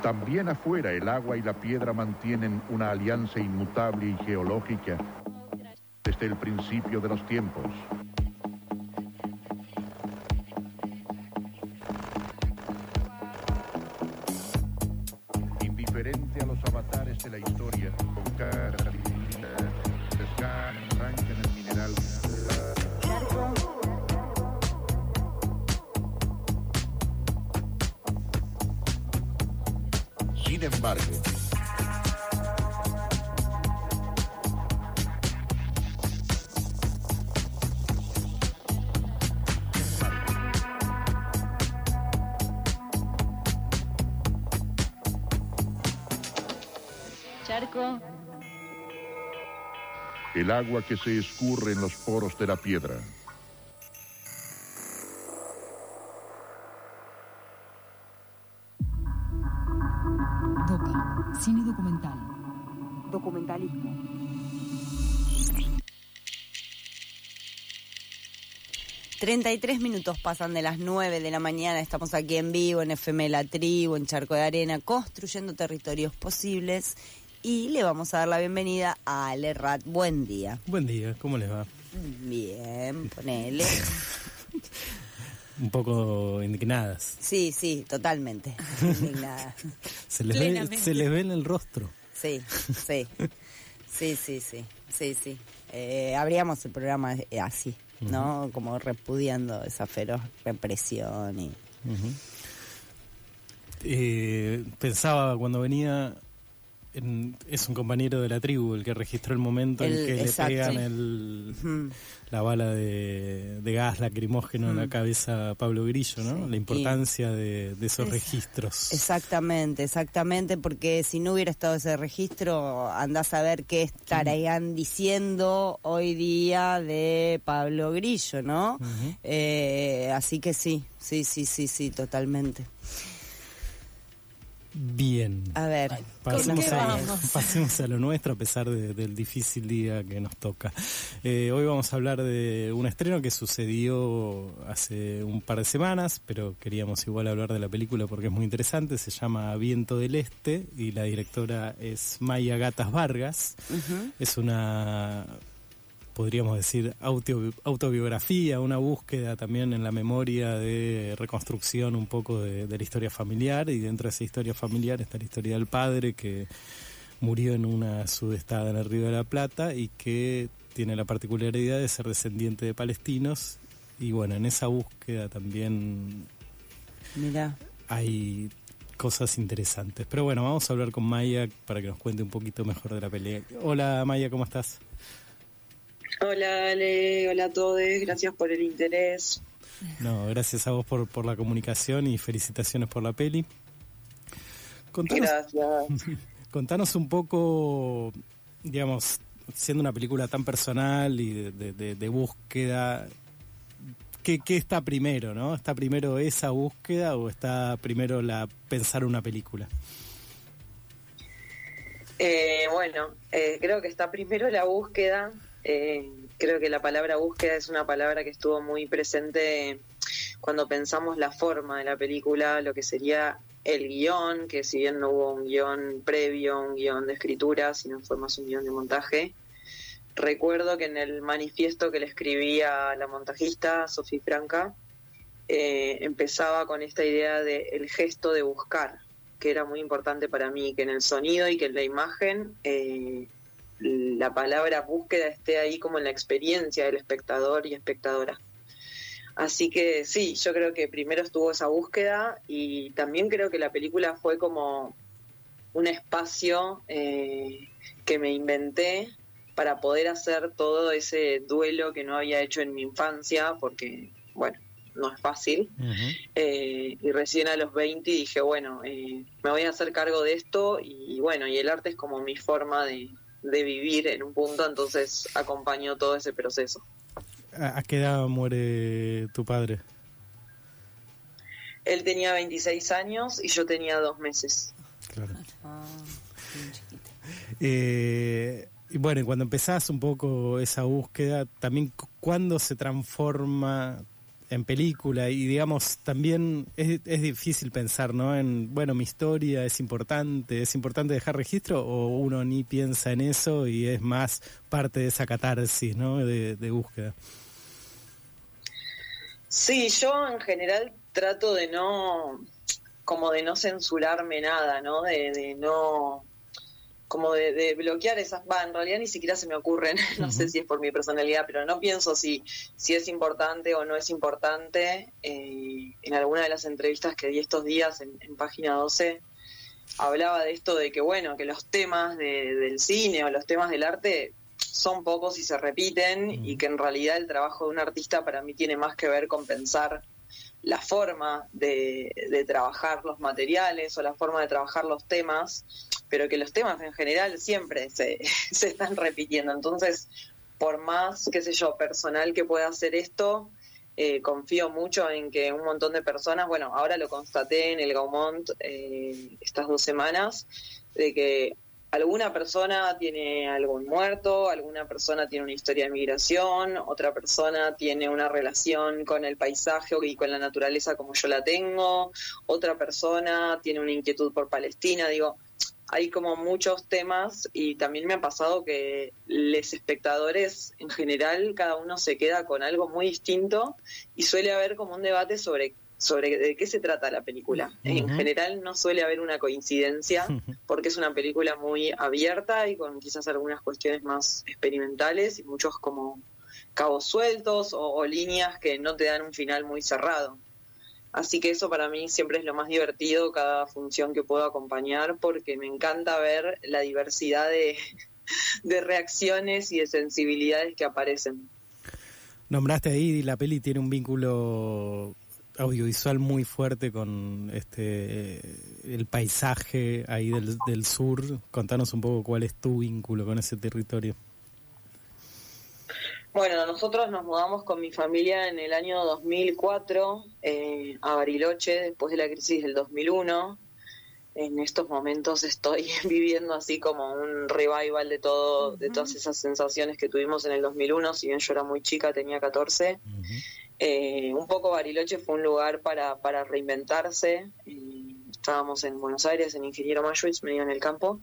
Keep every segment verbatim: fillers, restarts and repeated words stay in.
También afuera el agua y la piedra mantienen una alianza inmutable y geológica desde el principio de los tiempos. Indiferente a los avatares de la historia, con cara divina, pescar, arrancan el mineral. Sin embargo, Charco. El agua que se escurre en los poros de la piedra. Doca, cine documental. Documentalismo. treinta y tres minutos pasan de las nueve de la mañana. Estamos aquí en vivo en F M La Tribu, en Charco de Arena, construyendo territorios posibles. Y le vamos a dar la bienvenida a Ale Rat. Buen día. Buen día, ¿cómo les va? Bien, ponele. Un poco indignadas. Sí, sí, totalmente. Indignadas. Se les ve, se les ve en el rostro. Sí, sí. Sí, sí, sí. Sí, sí. Eh, abríamos el programa así, ¿no? Uh-huh. Como repudiando esa feroz represión y... Uh-huh. eh, pensaba cuando venía... En, es un compañero de la tribu el que registró el momento el, en que exacto. le pegan el, uh-huh. la bala de, de gas lacrimógeno uh-huh. en la cabeza a Pablo Grillo, ¿no? Sí. La importancia y de, de esos es, registros. Exactamente, exactamente, porque si no hubiera estado ese registro, andás a ver qué estarían uh-huh. diciendo hoy día de Pablo Grillo, ¿no? Uh-huh. Eh, así que sí, sí, sí, sí, sí, totalmente. Bien. A ver, pasemos a, pasemos a lo nuestro a pesar de, del difícil día que nos toca. Eh, hoy vamos a hablar de un estreno que sucedió hace un par de semanas, pero queríamos igual hablar de la película porque es muy interesante. Se llama Viento del Este y la directora es Maya Gatas Vargas. Uh-huh. Es una... podríamos decir, auto, autobiografía, una búsqueda también en la memoria de reconstrucción un poco de, de la historia familiar, y dentro de esa historia familiar está la historia del padre que murió en una sudestada en el Río de la Plata y que tiene la particularidad de ser descendiente de palestinos, y bueno, en esa búsqueda también Mirá. hay cosas interesantes. Pero bueno, vamos a hablar con Maya para que nos cuente un poquito mejor de la pelea. Hola Maya, ¿cómo estás? Hola Ale, hola a todos, gracias por el interés. No, gracias a vos por, por la comunicación y felicitaciones por la peli. Contanos, gracias. Contanos un poco, digamos, siendo una película tan personal y de, de, de, de búsqueda, ¿qué, ¿qué está primero, no? ¿Está primero esa búsqueda o está primero la pensar una película? Eh, bueno, eh, creo que está primero la búsqueda. Eh, creo que la palabra búsqueda es una palabra que estuvo muy presente cuando pensamos la forma de la película, lo que sería el guión, que si bien no hubo un guión previo, un guión de escritura, sino fue más un guión de montaje. Recuerdo que en el manifiesto que le escribía a la montajista, Sofía Franca, eh, empezaba con esta idea de el gesto de buscar, que era muy importante para mí, que en el sonido y que en la imagen... Eh, la palabra búsqueda esté ahí como en la experiencia del espectador y espectadora. Así que sí, yo creo que primero estuvo esa búsqueda, y también creo que la película fue como un espacio eh, que me inventé para poder hacer todo ese duelo que no había hecho en mi infancia, porque, bueno, no es fácil. Uh-huh. Eh, y recién a los veinte dije, bueno, eh, me voy a hacer cargo de esto, y bueno, y el arte es como mi forma de... de vivir en un punto, entonces acompañó todo ese proceso. ¿A qué edad muere tu padre? Él tenía veintiséis años y yo tenía dos meses. Claro. Ah, bien chiquita. Eh, y bueno, cuando empezás un poco esa búsqueda, también ¿cuándo se transforma en película, y digamos también es, es difícil pensar, ¿no? En, bueno, mi historia es importante, es importante dejar registro, o uno ni piensa en eso y es más parte de esa catarsis, ¿no? De, de búsqueda. Sí, yo en general trato de no, como de no censurarme nada, ¿no? De, de no... como de, de bloquear esas, va, en realidad ni siquiera se me ocurren, no uh-huh. sé si es por mi personalidad, pero no pienso si, si es importante o no es importante. Eh, en alguna de las entrevistas que di estos días en, en Página doce, hablaba de esto de que, bueno, que los temas de, del cine o los temas del arte son pocos y se repiten, uh-huh. y que en realidad el trabajo de un artista para mí tiene más que ver con pensar la forma de, de trabajar los materiales o la forma de trabajar los temas, pero que los temas en general siempre se, se están repitiendo. Entonces, por más, qué sé yo, personal que pueda hacer esto, eh, confío mucho en que un montón de personas, bueno, ahora lo constaté en el Gaumont eh, estas dos semanas, de que alguna persona tiene algún muerto, alguna persona tiene una historia de migración, otra persona tiene una relación con el paisaje y con la naturaleza como yo la tengo, otra persona tiene una inquietud por Palestina. Digo, hay como muchos temas, y también me ha pasado que los espectadores en general, cada uno se queda con algo muy distinto, y suele haber como un debate sobre sobre de qué se trata la película. Uh-huh. En general no suele haber una coincidencia, porque es una película muy abierta y con quizás algunas cuestiones más experimentales y muchos como cabos sueltos o, o líneas que no te dan un final muy cerrado. Así que eso para mí siempre es lo más divertido, cada función que puedo acompañar, porque me encanta ver la diversidad de, de reacciones y de sensibilidades que aparecen. Nombraste ahí, la peli tiene un vínculo audiovisual muy fuerte con este el paisaje ahí del, del sur. Contanos un poco cuál es tu vínculo con ese territorio. Bueno, nosotros nos mudamos con mi familia en el año dos mil cuatro eh, a Bariloche, después de la crisis del dos mil uno. En estos momentos estoy viviendo así como un revival de todo, uh-huh. de todas esas sensaciones que tuvimos en el dos mil uno, si bien yo era muy chica, tenía catorce. Uh-huh. Eh, un poco Bariloche fue un lugar para, para reinventarse. Eh, estábamos en Buenos Aires, en Ingeniero Mayuitz, medio en el campo.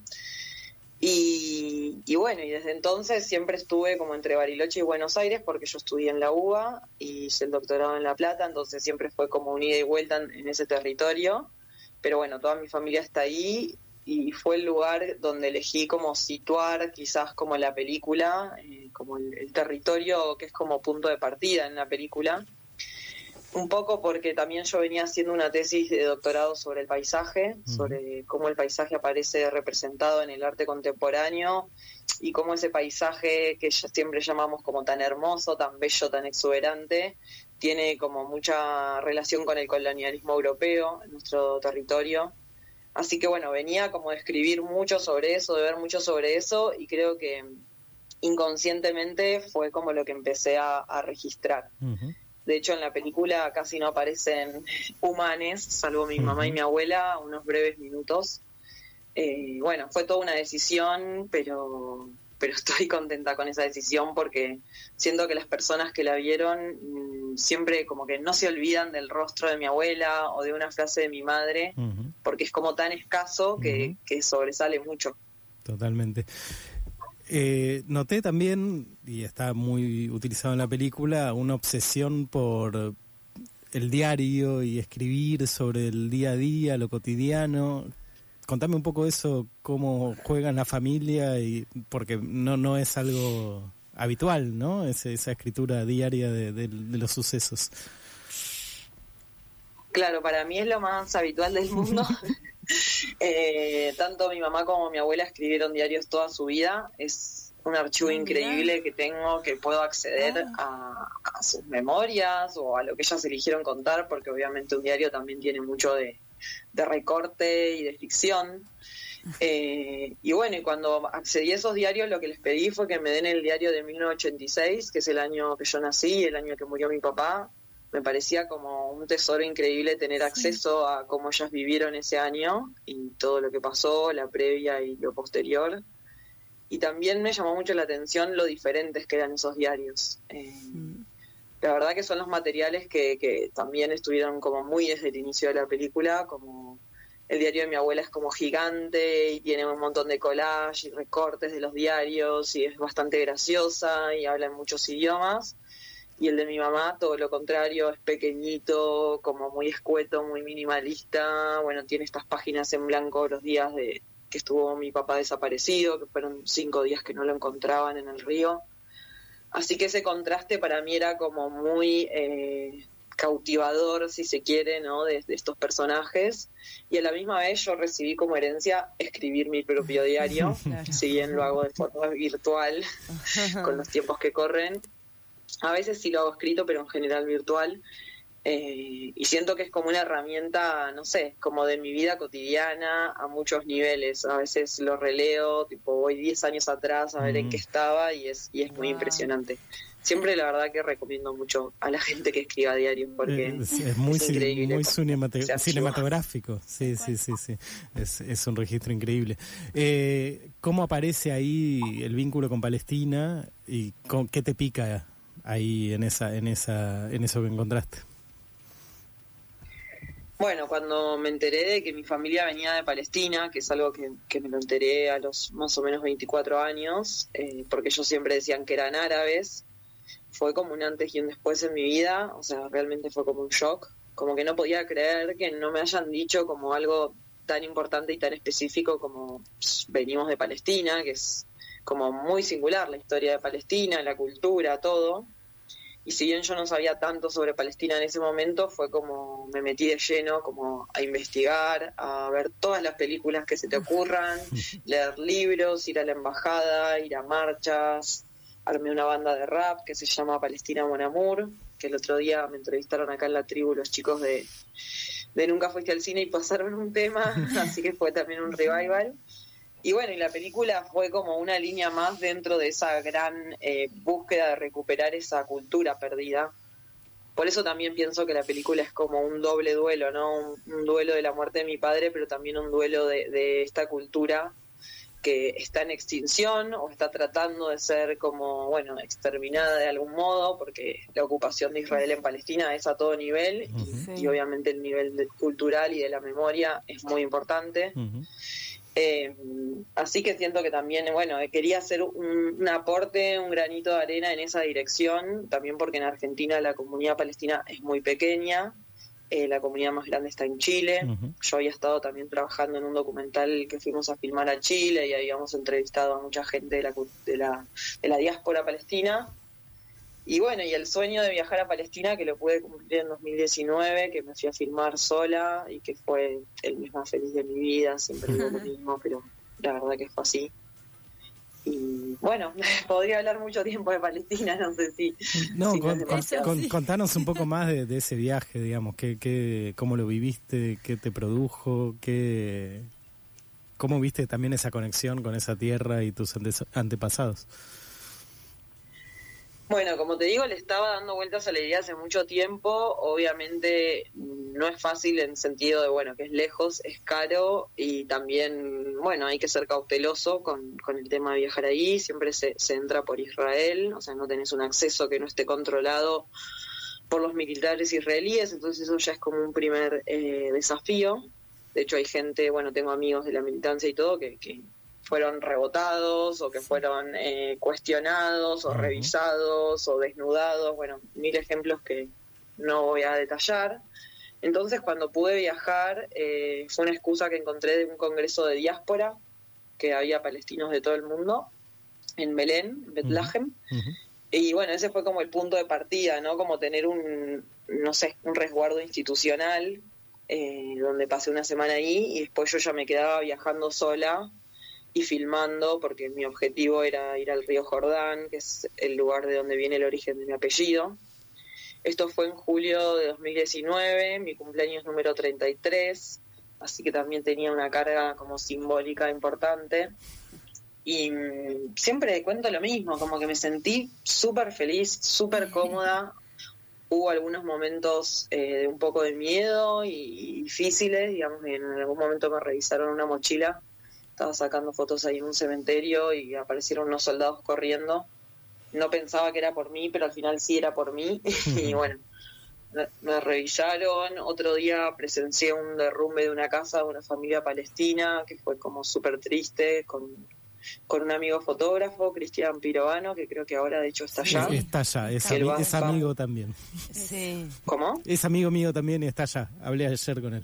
Y, y bueno, y desde entonces siempre estuve como entre Bariloche y Buenos Aires, porque yo estudié en la U B A y hice el doctorado en La Plata, entonces siempre fue como un ida y vuelta en, en ese territorio. Pero bueno, toda mi familia está ahí, y fue el lugar donde elegí como situar quizás como la película, eh, como el, el territorio que es como punto de partida en la película. Un poco porque también yo venía haciendo una tesis de doctorado sobre el paisaje, uh-huh. sobre cómo el paisaje aparece representado en el arte contemporáneo, y cómo ese paisaje que siempre llamamos como tan hermoso, tan bello, tan exuberante, tiene como mucha relación con el colonialismo europeo en nuestro territorio. Así que bueno, venía como de escribir mucho sobre eso, de ver mucho sobre eso, y creo que inconscientemente fue como lo que empecé a, a registrar. Uh-huh. De hecho, en la película casi no aparecen humanes, salvo mi uh-huh. mamá y mi abuela, unos breves minutos. Eh, bueno, fue toda una decisión, pero pero estoy contenta con esa decisión, porque siento que las personas que la vieron mmm, siempre como que no se olvidan del rostro de mi abuela o de una frase de mi madre, uh-huh. porque es como tan escaso que, uh-huh. que sobresale mucho. Totalmente. Eh, noté también, y está muy utilizado en la película, una obsesión por el diario y escribir sobre el día a día, lo cotidiano. Contame un poco eso, cómo juega en la familia, y porque no no es algo habitual, ¿no? Esa, esa escritura diaria de, de, de los sucesos. Claro, para mí es lo más habitual del mundo. eh, tanto mi mamá como mi abuela escribieron diarios toda su vida. Es un archivo oh, increíble mira. que tengo, que puedo acceder ah. a, a sus memorias o a lo que ellas eligieron contar, porque obviamente un diario también tiene mucho de de recorte y de ficción. Eh, y bueno, y cuando accedí a esos diarios, lo que les pedí fue que me den el diario de mil novecientos ochenta y seis, que es el año que yo nací, el año que murió mi papá. Me parecía como un tesoro increíble tener acceso a cómo ellas vivieron ese año y todo lo que pasó, la previa y lo posterior. Y también me llamó mucho la atención lo diferentes que eran esos diarios. Eh, la verdad que son los materiales que, que también estuvieron como muy desde el inicio de la película, como el diario de mi abuela es como gigante y tiene un montón de collage y recortes de los diarios y es bastante graciosa y habla en muchos idiomas. Y el de mi mamá, todo lo contrario, es pequeñito, como muy escueto, muy minimalista. Bueno, tiene estas páginas en blanco los días de que estuvo mi papá desaparecido, que fueron cinco días que no lo encontraban en el río. Así que ese contraste para mí era como muy eh, cautivador, si se quiere, ¿no? De, de estos personajes. Y a la misma vez yo recibí como herencia escribir mi propio diario, claro. Si bien lo hago de forma virtual, con los tiempos que corren. A veces sí lo hago escrito, pero en general virtual. Eh, y siento que es como una herramienta, no sé, como de mi vida cotidiana a muchos niveles. A veces lo releo, tipo voy diez años atrás a ver mm. en qué estaba y es y es muy wow. impresionante. Siempre la verdad que recomiendo mucho a la gente que escriba diarios porque es, es muy, es increíble, muy cinemate- cinematográfico. Sí, sí, sí, sí. Es, es un registro increíble. Eh, ¿Cómo aparece ahí el vínculo con Palestina y con, qué te pica ahí en esa, en esa, en eso que encontraste? Bueno, cuando me enteré de que mi familia venía de Palestina, que es algo que, que me lo enteré a los más o menos veinticuatro años, eh, porque ellos siempre decían que eran árabes, fue como un antes y un después en mi vida, o sea, realmente fue como un shock, como que no podía creer que no me hayan dicho como algo tan importante y tan específico como pues, venimos de Palestina, que es como muy singular la historia de Palestina, la cultura, todo. Y si bien yo no sabía tanto sobre Palestina en ese momento, fue como me metí de lleno como a investigar, a ver todas las películas que se te ocurran, leer libros, ir a la embajada, ir a marchas. Armé una banda de rap que se llama Palestina Mon Amour, que el otro día me entrevistaron acá en la tribu los chicos de, de Nunca Fuiste al Cine y pasaron un tema, así que fue también un revival. Y bueno, y la película fue como una línea más dentro de esa gran eh, búsqueda de recuperar esa cultura perdida. Por eso también pienso que la película es como un doble duelo, ¿no? Un, un duelo de la muerte de mi padre, pero también un duelo de, de esta cultura que está en extinción o está tratando de ser como, bueno, exterminada de algún modo, porque la ocupación de Israel en Palestina es a todo nivel y, sí. y obviamente el nivel de, cultural y de la memoria es muy importante. Uh-huh. Eh, así que siento que también, bueno, quería hacer un, un aporte, un granito de arena en esa dirección, también porque en Argentina la comunidad palestina es muy pequeña, eh, la comunidad más grande está en Chile. Uh-huh. Yo había estado también trabajando en un documental que fuimos a filmar a Chile y habíamos entrevistado a mucha gente de la, de la, de la diáspora palestina. Y bueno, y el sueño de viajar a Palestina, que lo pude cumplir en dos mil diecinueve, que me fui a filmar sola y que fue el mes más feliz de mi vida, siempre digo lo mismo, pero la verdad que fue así. Y bueno, podría hablar mucho tiempo de Palestina, no sé si... No, si con, no con, con, contanos un poco más de, de ese viaje, digamos, que, que, cómo lo viviste, qué te produjo, qué, cómo viste también esa conexión con esa tierra y tus ante, antepasados. Bueno, como te digo, le estaba dando vueltas a la idea hace mucho tiempo. Obviamente no es fácil en sentido de, bueno, que es lejos, es caro y también, bueno, hay que ser cauteloso con, con el tema de viajar ahí. Siempre se, se entra por Israel, o sea, no tenés un acceso que no esté controlado por los militares israelíes, entonces eso ya es como un primer eh, desafío. De hecho, hay gente, bueno, tengo amigos de la militancia y todo que... que fueron rebotados o que fueron eh, cuestionados o uh-huh. revisados o desnudados, bueno, mil ejemplos que no voy a detallar. Entonces, cuando pude viajar, eh, fue una excusa que encontré de un congreso de diáspora, que había palestinos de todo el mundo, en Belén, en Betlehem, uh-huh. y bueno, ese fue como el punto de partida, ¿no? Como tener un, no sé, un resguardo institucional, eh, donde pasé una semana ahí, y después yo ya me quedaba viajando sola, y filmando, porque mi objetivo era ir al río Jordán, que es el lugar de donde viene el origen de mi apellido. Esto fue en julio de dos mil diecinueve, mi cumpleaños número treinta y tres, así que también tenía una carga como simbólica importante. Y mmm, siempre cuento lo mismo, como que me sentí súper feliz, súper cómoda. Hubo algunos momentos eh, de un poco de miedo y, y difíciles, digamos, en algún momento me revisaron una mochila. Estaba sacando fotos ahí en un cementerio y aparecieron unos soldados corriendo no pensaba que era por mí, pero al final sí era por mí. Y bueno, me, me revisaron. Otro día presencié un derrumbe de una casa de una familia palestina, que fue como súper triste, con, con un amigo fotógrafo, Cristian Pirovano, que creo que ahora de hecho está allá. Sí, está allá, es, Que él ami- va- es va- amigo también. Sí. ¿Cómo? Es amigo mío también y está allá. Hablé ayer con él.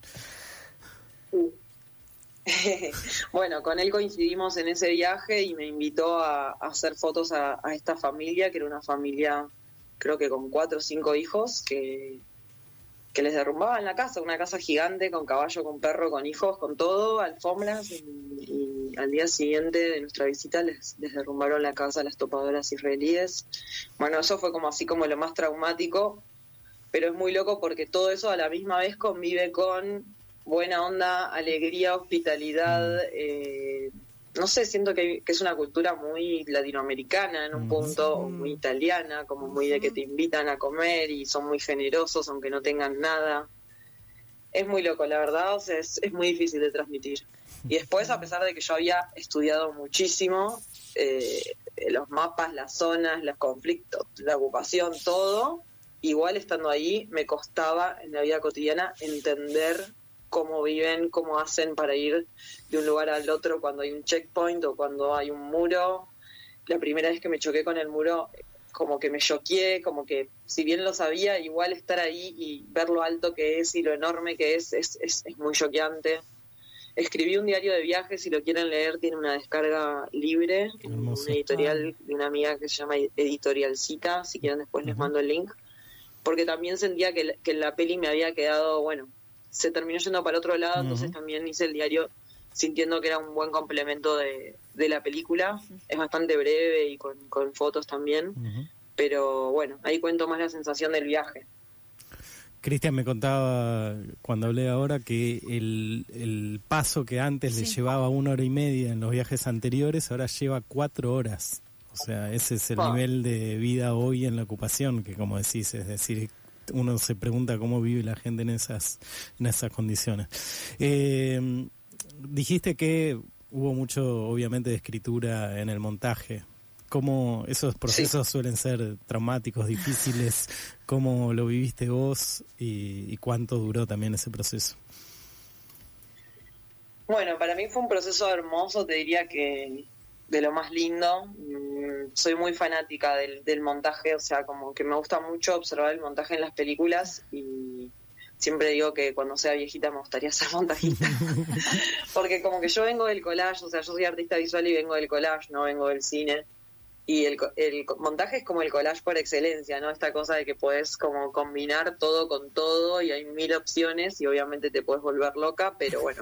Bueno, con él coincidimos en ese viaje y me invitó a, a hacer fotos a, a esta familia, que era una familia, creo que con cuatro o cinco hijos, que, que les derrumbaban la casa, una casa gigante con caballo, con perro, con hijos, con todo, alfombras, y, y al día siguiente de nuestra visita les, les derrumbaron la casa a las topadoras israelíes. Bueno, eso fue como así como lo más traumático, pero es muy loco porque todo eso a la misma vez convive con buena onda, alegría, hospitalidad, eh, no sé, siento que, que es una cultura muy latinoamericana en un punto, o muy italiana, como muy de que te invitan a comer y son muy generosos aunque no tengan nada. Es muy loco, la verdad, o sea, es, es muy difícil de transmitir. Y después, a pesar de que yo había estudiado muchísimo, eh, los mapas, las zonas, los conflictos, la ocupación, todo, igual estando ahí me costaba en la vida cotidiana entender cómo viven, cómo hacen para ir de un lugar al otro cuando hay un checkpoint o cuando hay un muro. La primera vez que me choqué con el muro, como que me choqué, como que si bien lo sabía, igual estar ahí y ver lo alto que es y lo enorme que es, es, es, es muy choqueante. Escribí un diario de viajes, si lo quieren leer, tiene una descarga libre en Hermoso. una editorial de una amiga que se llama Editorialcita, si quieren después les mando el link, porque también sentía que, la- que la peli me había quedado, bueno, se terminó yendo para otro lado, entonces también hice el diario sintiendo que era un buen complemento de, de la película. Es bastante breve y con, con fotos también, Ujú. pero bueno, ahí cuento más la sensación del viaje. Cristian me contaba cuando hablé ahora que el, el paso que antes le llevaba una hora y media en los viajes anteriores, ahora lleva cuatro horas. O sea, ese es el Ah. nivel de vida hoy en la ocupación, que como decís, es decir, uno se pregunta cómo vive la gente en esas, en esas condiciones. Eh, dijiste que hubo mucho, obviamente, de escritura en el montaje. ¿Cómo esos procesos suelen ser traumáticos, difíciles? ¿Cómo lo viviste vos y, y cuánto duró también ese proceso? Bueno, para mí fue un proceso hermoso, te diría que de lo más lindo. Mm, soy muy fanática del, del montaje, o sea, como que me gusta mucho observar el montaje en las películas y siempre digo que cuando sea viejita me gustaría ser montajista. Porque como que yo vengo del collage, o sea, yo soy artista visual y vengo del collage, no vengo del cine. Y el, co- el co- montaje es como el collage por excelencia, ¿no? Esta cosa de que podés como combinar todo con todo y hay mil opciones y obviamente te puedes volver loca, pero bueno.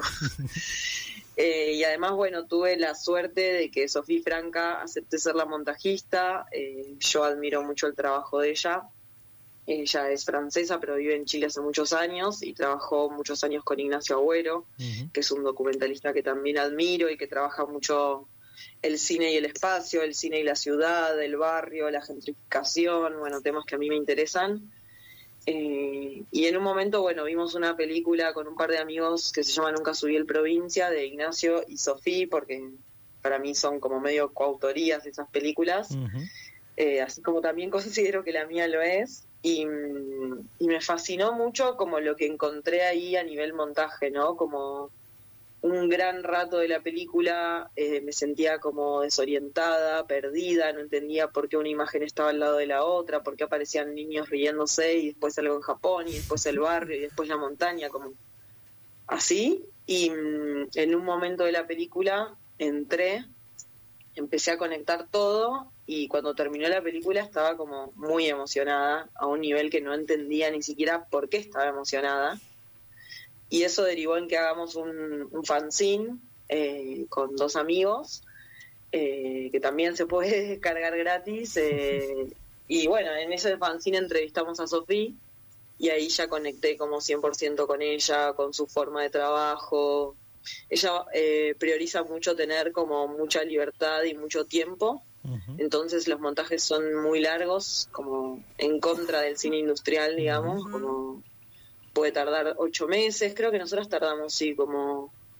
Eh, y además, bueno, tuve la suerte de que Sofía Franca acepte ser la montajista. Eh, yo admiro mucho el trabajo de ella. Ella es francesa, pero vive en Chile hace muchos años y trabajó muchos años con Ignacio Agüero, Ujú. que es un documentalista que también admiro y que trabaja mucho el cine y el espacio, el cine y la ciudad, el barrio, la gentrificación, bueno, temas que a mí me interesan. Eh, y en un momento, bueno, vimos una película con un par de amigos que se llama Nunca subí el Provincia, de Ignacio y Sofía, porque para mí son como medio coautorías esas películas, Ujú. eh, así como también considero que la mía lo es. Y, mm, y me fascinó mucho como lo que encontré ahí a nivel montaje, ¿no? Como un gran rato de la película eh, me sentía como desorientada, perdida, no entendía por qué una imagen estaba al lado de la otra, por qué aparecían niños riéndose y después algo en Japón y después el barrio y después la montaña, como así. Y mm, en un momento de la película entré, empecé a conectar todo y cuando terminó la película estaba como muy emocionada a un nivel que no entendía ni siquiera por qué estaba emocionada. Y eso derivó en que hagamos un, un fanzine eh, con dos amigos, eh, que también se puede descargar gratis. Eh, y bueno, en ese fanzine entrevistamos a Sofía y ahí ya conecté como cien por ciento con ella, con su forma de trabajo. Ella eh, prioriza mucho tener como mucha libertad y mucho tiempo. Ujú. Entonces los montajes son muy largos, como en contra del cine industrial, digamos, como puede tardar ocho meses, creo que nosotros tardamos, sí, como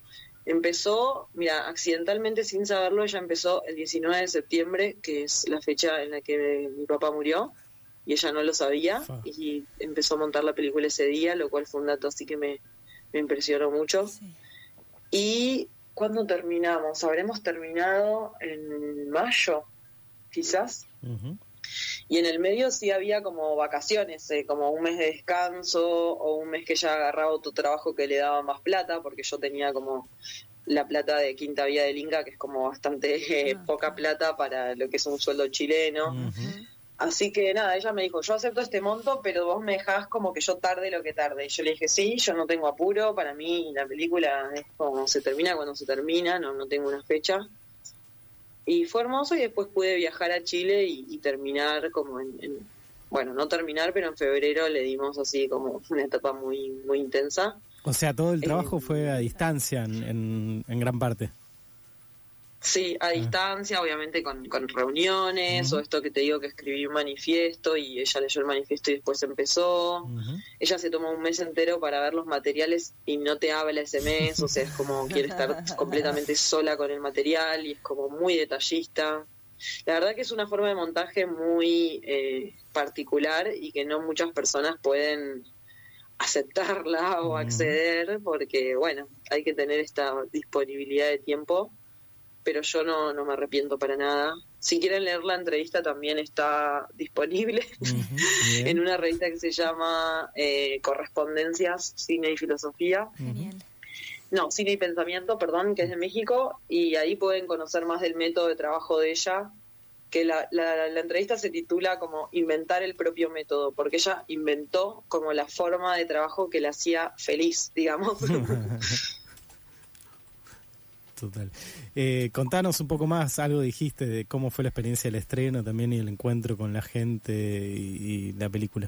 Empezó, mira, accidentalmente sin saberlo, ella empezó el diecinueve de septiembre, que es la fecha en la que mi papá murió, y ella no lo sabía, Fa. y empezó a montar la película ese día, lo cual fue un dato así que me, me impresionó mucho. Sí. ¿Y cuándo terminamos? Habremos terminado en mayo, quizás. Ujú. Y en el medio sí había como vacaciones, eh, como un mes de descanso o un mes que ella agarraba otro trabajo que le daba más plata, porque yo tenía como la plata de Quinta Vía del Inca, que es como bastante eh, Ah, poca claro. plata para lo que es un sueldo chileno. Ujú. Así que nada, ella me dijo, yo acepto este monto, pero vos me dejás como que yo tarde lo que tarde. Y yo le dije, sí, yo no tengo apuro, para mí la película es como se termina cuando se termina, no, no tengo una fecha. Y fue hermoso y después pude viajar a Chile y, y terminar como en, en- bueno, no terminar, pero en febrero le dimos así como una etapa muy muy intensa. O sea, todo el trabajo Eh, fue a distancia en, en, en gran parte. Sí, a distancia, obviamente con, con reuniones, Ujú. o esto que te digo que escribí un manifiesto y ella leyó el manifiesto y después empezó. Ujú. Ella se tomó un mes entero para ver los materiales y no te habla ese mes, o sea, es como quiere estar completamente sola con el material y es como muy detallista. La verdad que es una forma de montaje muy eh, particular y que no muchas personas pueden aceptarla o Ujú. acceder porque, bueno, hay que tener esta disponibilidad de tiempo, pero yo no, no me arrepiento para nada. Si quieren leer la entrevista también está disponible Ujú. en Bien. una revista que se llama eh, Correspondencias, Cine y Filosofía. Genial. No, Cine y Pensamiento, perdón, que es de México, y ahí pueden conocer más del método de trabajo de ella, que la, la, la entrevista se titula como Inventar el propio método, porque ella inventó como la forma de trabajo que la hacía feliz, digamos. Total. Eh, contanos un poco más, algo dijiste de cómo fue la experiencia del estreno también y el encuentro con la gente y, y la película.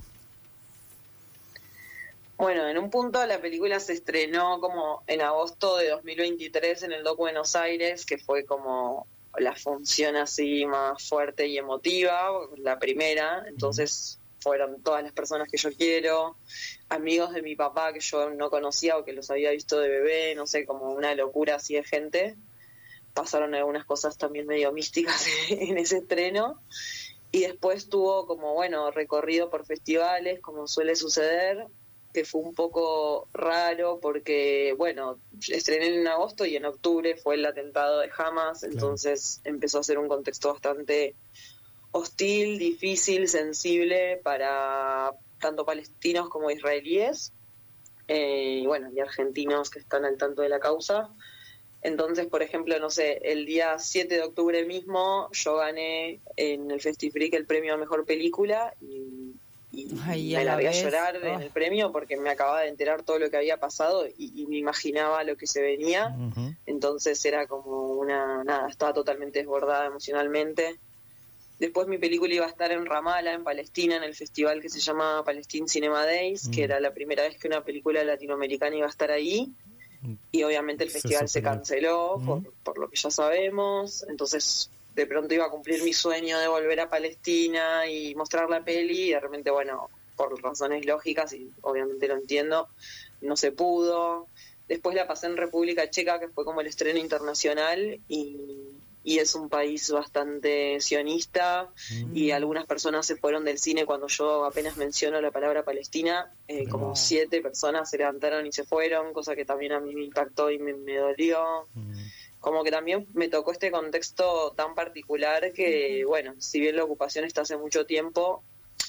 Bueno, en un punto la película se estrenó como en agosto de dos mil veintitrés en el Doc Buenos Aires, que fue como la función así más fuerte y emotiva, la primera, entonces fueron todas las personas que yo quiero, amigos de mi papá que yo no conocía o que los había visto de bebé, no sé, como una locura así de gente. Pasaron algunas cosas también medio místicas en ese estreno. Y después tuvo como, bueno, recorrido por festivales, como suele suceder, que fue un poco raro porque, bueno, estrené en agosto y en octubre fue el atentado de Hamas, Claro. entonces empezó a ser un contexto bastante hostil, difícil, sensible para tanto palestinos como israelíes, eh, y bueno, y argentinos que están al tanto de la causa. Entonces, por ejemplo, no sé, el día siete de octubre mismo yo gané en el Festifreak el premio a Mejor Película y, y Ay, a me la largué a vez, llorar oh. en el premio porque me acababa de enterar todo lo que había pasado y, y me imaginaba lo que se venía. Ujú. Entonces era como una, nada, estaba totalmente desbordada emocionalmente. Después mi película iba a estar en Ramallah, en Palestina, en el festival que se llama Palestine Cinema Days, Mm. que era la primera vez que una película latinoamericana iba a estar ahí. Y obviamente el Se festival se superó. canceló por, Mm. por lo que ya sabemos. Entonces de pronto iba a cumplir mi sueño de volver a Palestina y mostrar la peli y de repente, bueno, por razones lógicas y obviamente lo entiendo, no se pudo. Después la pasé en República Checa, que fue como el estreno internacional y, y es un país bastante sionista y algunas personas se fueron del cine cuando yo apenas menciono la palabra Palestina, eh, como No. siete personas se levantaron y se fueron, cosa que también a mí me impactó y me, me dolió. Mm. Como que también me tocó este contexto tan particular que, bueno, si bien la ocupación está hace mucho tiempo,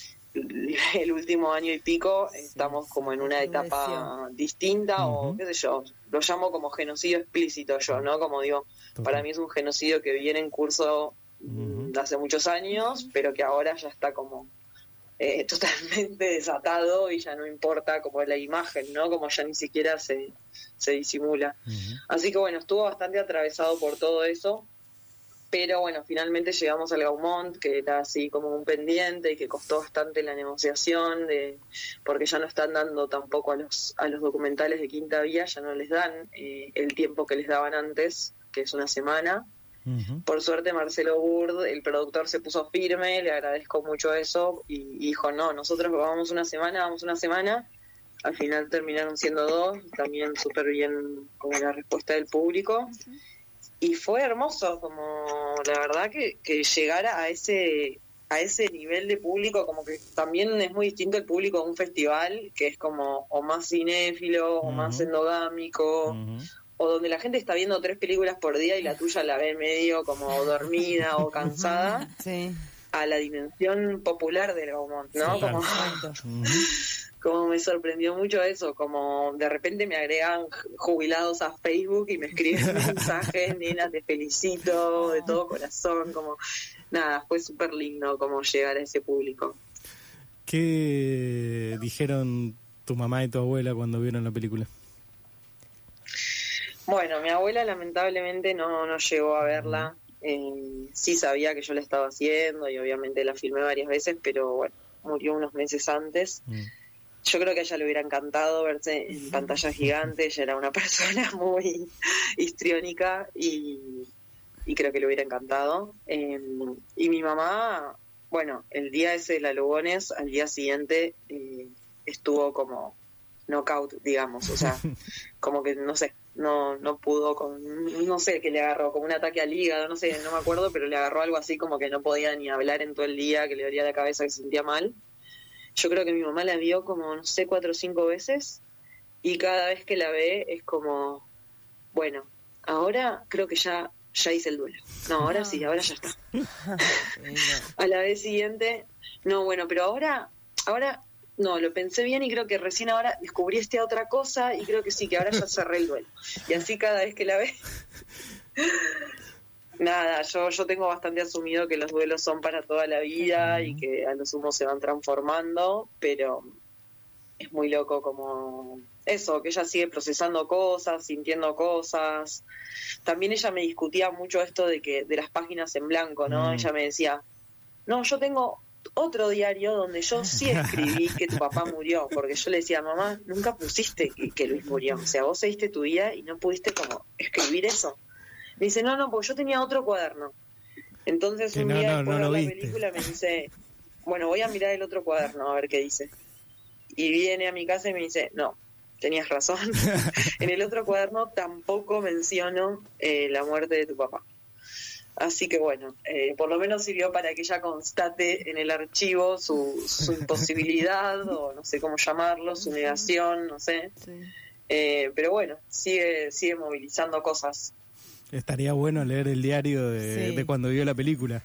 el último año y pico estamos como en una etapa distinta o Ujú. qué sé yo, lo llamo como genocidio explícito yo, ¿no? Como digo, Total. para mí es un genocidio que viene en curso Ujú. mm, hace muchos años, pero que ahora ya está como eh, totalmente desatado y ya no importa como la imagen, ¿no? Como ya ni siquiera se, se disimula. Ujú. Así que bueno, estuvo bastante atravesado por todo eso, pero bueno, finalmente llegamos al Gaumont, que era así como un pendiente y que costó bastante la negociación, de porque ya no están dando tampoco a los a los documentales de Quinta Vía, ya no les dan eh, el tiempo que les daban antes, que es una semana. Ujú. Por suerte Marcelo Burd, el productor, se puso firme, le agradezco mucho eso y, y dijo, no, nosotros vamos una semana, vamos una semana, al final terminaron siendo dos, también súper bien como la respuesta del público. Y fue hermoso, como la verdad que, que llegara a ese a ese nivel de público, como que también es muy distinto el público de un festival, que es como o más cinéfilo, uh-huh. o más endogámico, uh-huh. o donde la gente está viendo tres películas por día y la tuya la ve medio como dormida o cansada, sí. a la dimensión popular del Gaumont, ¿no? Sí, como, uh-huh. como me sorprendió mucho eso, como de repente me agregan jubilados a Facebook y me escriben mensajes, nena, te felicito, de todo corazón, como... Nada, fue súper lindo como llegar a ese público. ¿Qué dijeron tu mamá y tu abuela cuando vieron la película? Bueno, mi abuela lamentablemente no, no llegó a verla. Eh, sí sabía que yo la estaba haciendo y obviamente la filmé varias veces, pero bueno, murió unos meses antes. Mm. Yo creo que a ella le hubiera encantado verse en pantalla gigante. Ella era una persona muy histriónica y... y creo que le hubiera encantado. Eh, y mi mamá, bueno, el día ese de la Lugones, al día siguiente eh, estuvo como knockout, digamos, o sea, como que, no sé, no no pudo, con no sé qué le agarró, como un ataque al hígado, no sé, no me acuerdo, pero le agarró algo así como que no podía ni hablar en todo el día, que le dolía la cabeza, que se sentía mal. Yo creo que mi mamá la vio como, no sé, cuatro o cinco veces, y cada vez que la ve es como, bueno, ahora creo que ya... ya hice el duelo. No, ahora sí, ahora ya está. A la vez siguiente, no, bueno, pero ahora, ahora, no, lo pensé bien y creo que recién ahora descubrí esta otra cosa y creo que sí, que ahora ya cerré el duelo. Y así cada vez que la ve, nada, yo, yo tengo bastante asumido que los duelos son para toda la vida y que a lo sumo se van transformando, pero es muy loco como... eso, que ella sigue procesando cosas, sintiendo cosas. También ella me discutía mucho esto de que de las páginas en blanco, ¿no? Mm. Ella me decía, no, yo tengo otro diario donde yo sí escribí que tu papá murió, porque yo le decía, mamá, nunca pusiste que, que Luis murió, o sea, vos seguiste tu vida y no pudiste como escribir eso. Me dice, no, no, porque yo tenía otro cuaderno. Entonces que un no, día no, después no, de no la viste. película me dice, bueno, voy a mirar el otro cuaderno a ver qué dice. Y viene a mi casa y me dice, no, tenías razón. En el otro cuaderno tampoco menciono eh, la muerte de tu papá. Así que bueno, eh, por lo menos sirvió para que ella constate en el archivo su, su imposibilidad, o no sé cómo llamarlo, su negación, no sé. Sí. Eh, pero bueno, sigue sigue movilizando cosas. Estaría bueno leer el diario de, sí. de cuando vio la película.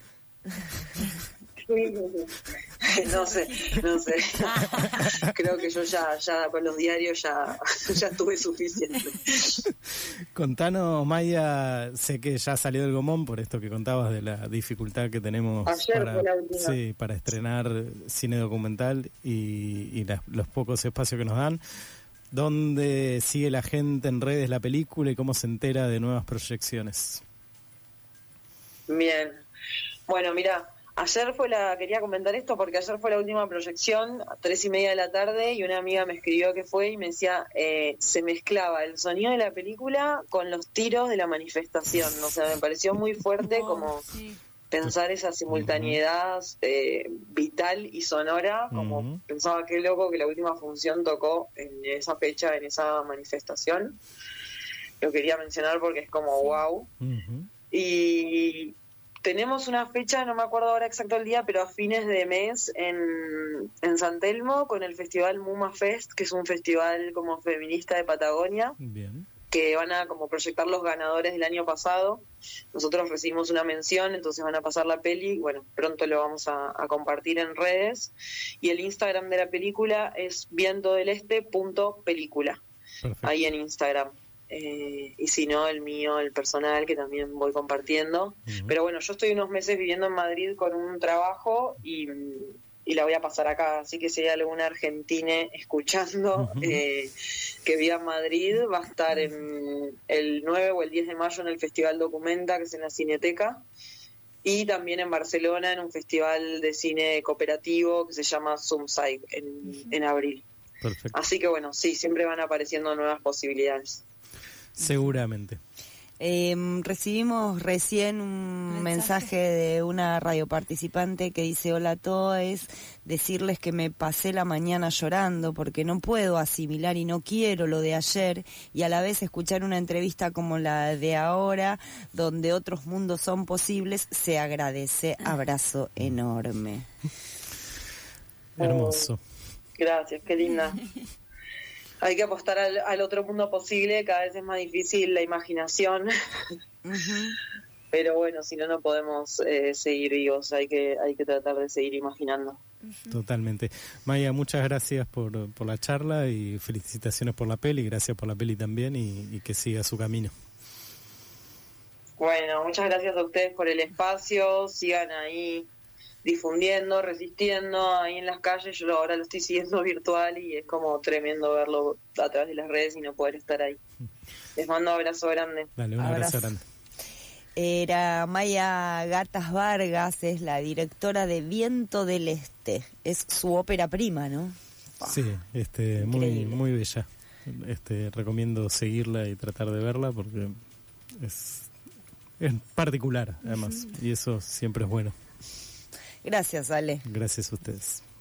No sé, no sé. Creo que yo ya, ya con los diarios ya, ya tuve suficiente. Contanos, Maya, sé que ya salió del Gaumont por esto que contabas de la dificultad que tenemos Ayer para, fue la última. Sí, para estrenar cine documental y, y las, los pocos espacios que nos dan. ¿Dónde sigue la gente en redes la película y cómo se entera de nuevas proyecciones? Bien. Bueno, mira, ayer fue la, quería comentar esto porque ayer fue la última proyección, a tres y media de la tarde, y una amiga me escribió que fue y me decía, eh, se mezclaba el sonido de la película con los tiros de la manifestación. O sea, me pareció muy fuerte oh, como sí. pensar esa simultaneidad eh, vital y sonora, como uh-huh. pensaba qué loco que la última función tocó en esa fecha, en esa manifestación. Lo quería mencionar porque es como wow. Uh-huh. Y... tenemos una fecha, no me acuerdo ahora exacto el día, pero a fines de mes en, en San Telmo con el festival Muma Fest, que es un festival como feminista de Patagonia. Bien. Que van a como proyectar los ganadores del año pasado. Nosotros recibimos una mención, entonces van a pasar la peli. Bueno, pronto lo vamos a, a compartir en redes. Y el Instagram de la película es vientodeleste punto película. Perfecto. Ahí en Instagram. Eh, y si no, el mío, el personal, que también voy compartiendo. Uh-huh. Pero bueno, yo estoy unos meses viviendo en Madrid con un trabajo y, y la voy a pasar acá, así que si hay alguna argentina escuchando uh-huh. eh, que viva en Madrid, va a estar en el nueve o el diez de mayo en el Festival Documenta, que es en la Cineteca, y también en Barcelona en un festival de cine cooperativo que se llama Zoomside en, uh-huh. en abril. Perfecto. Así que bueno, sí, siempre van apareciendo nuevas posibilidades. Seguramente. Eh, recibimos recién un mensaje de una radio participante que dice: hola a todos, decirles que me pasé la mañana llorando porque no puedo asimilar y no quiero lo de ayer, y a la vez escuchar una entrevista como la de ahora, donde otros mundos son posibles, se agradece. Abrazo enorme. Hermoso. Gracias, qué linda. Hay que apostar al, al otro mundo posible, cada vez es más difícil la imaginación, uh-huh. Pero bueno, si no, no podemos eh, seguir vivos, hay que hay que tratar de seguir imaginando. Totalmente. Maya, muchas gracias por, por la charla y felicitaciones por la peli, gracias por la peli también y, y que siga su camino. Bueno, muchas gracias a ustedes por el espacio, sigan ahí difundiendo, resistiendo ahí en las calles. Yo ahora lo estoy siguiendo virtual y es como tremendo verlo a través de las redes y no poder estar ahí. Les mando un abrazo grande. Dale, un abrazo, abrazo grande. Era Maya Gatas Vargas, es la directora de Viento del Este. Es su ópera prima, ¿no? Sí, este, muy, muy bella. Este, recomiendo seguirla y tratar de verla porque es, es particular, además, uh-huh. Y eso siempre es bueno. Gracias, Ale. Gracias a ustedes.